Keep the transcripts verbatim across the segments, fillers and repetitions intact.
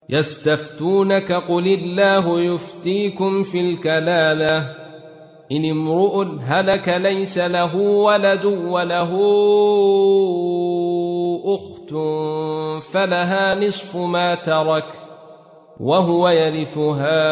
يستفتونك قل الله يفتيكم في الكلالة إن امرؤ هلك ليس له ولد وله أخت فلها نصف ما ترك وهو يرثها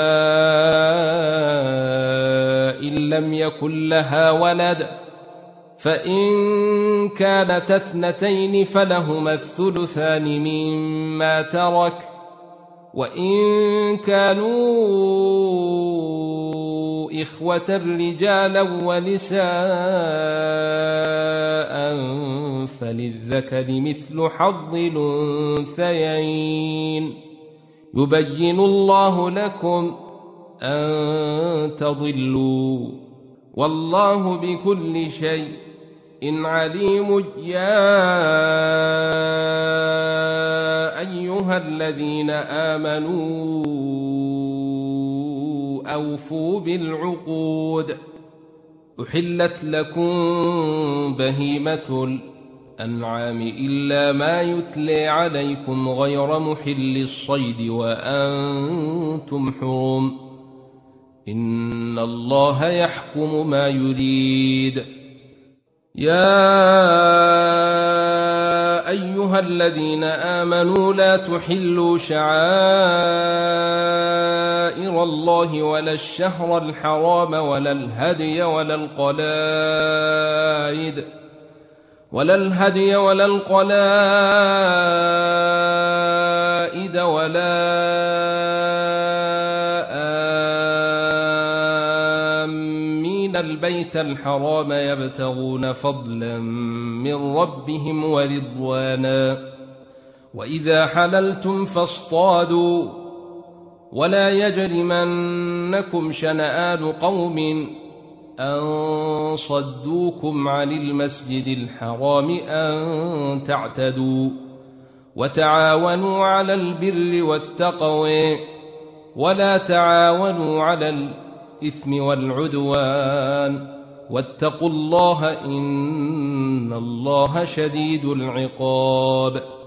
إن لم يكن لها ولد فإن كانت اثنتين فلهما الثلثان مما ترك وإن كانوا إخوة رجالا ونساء فللذكر مثل حظ الأنثيين يبين الله لكم أن تضلوا والله بكل شيء إن عليم. يا أيها الذين آمنوا أوفوا بالعقود أحلت لكم بهيمة الأنعام إلا ما يتلى عليكم غير محل الصيد وأنتم حرم إن الله يحكم ما يريد. يا أيها الذين آمنوا لا تحلوا شعائر الله ولا الشهر الحرام ولا الهدي ولا القلائد ولا الهدي ولا القلائد ولا آمين البيت الحرام يبتغون فضلا من ربهم ورضوانا وإذا حللتم فاصطادوا ولا يجرمنكم شنآن قوم أن صدوكم عن المسجد الحرام أن تعتدوا وتعاونوا على البر والتقوى ولا تعاونوا على الإثم والعدوان واتقوا الله إن الله شديد العقاب.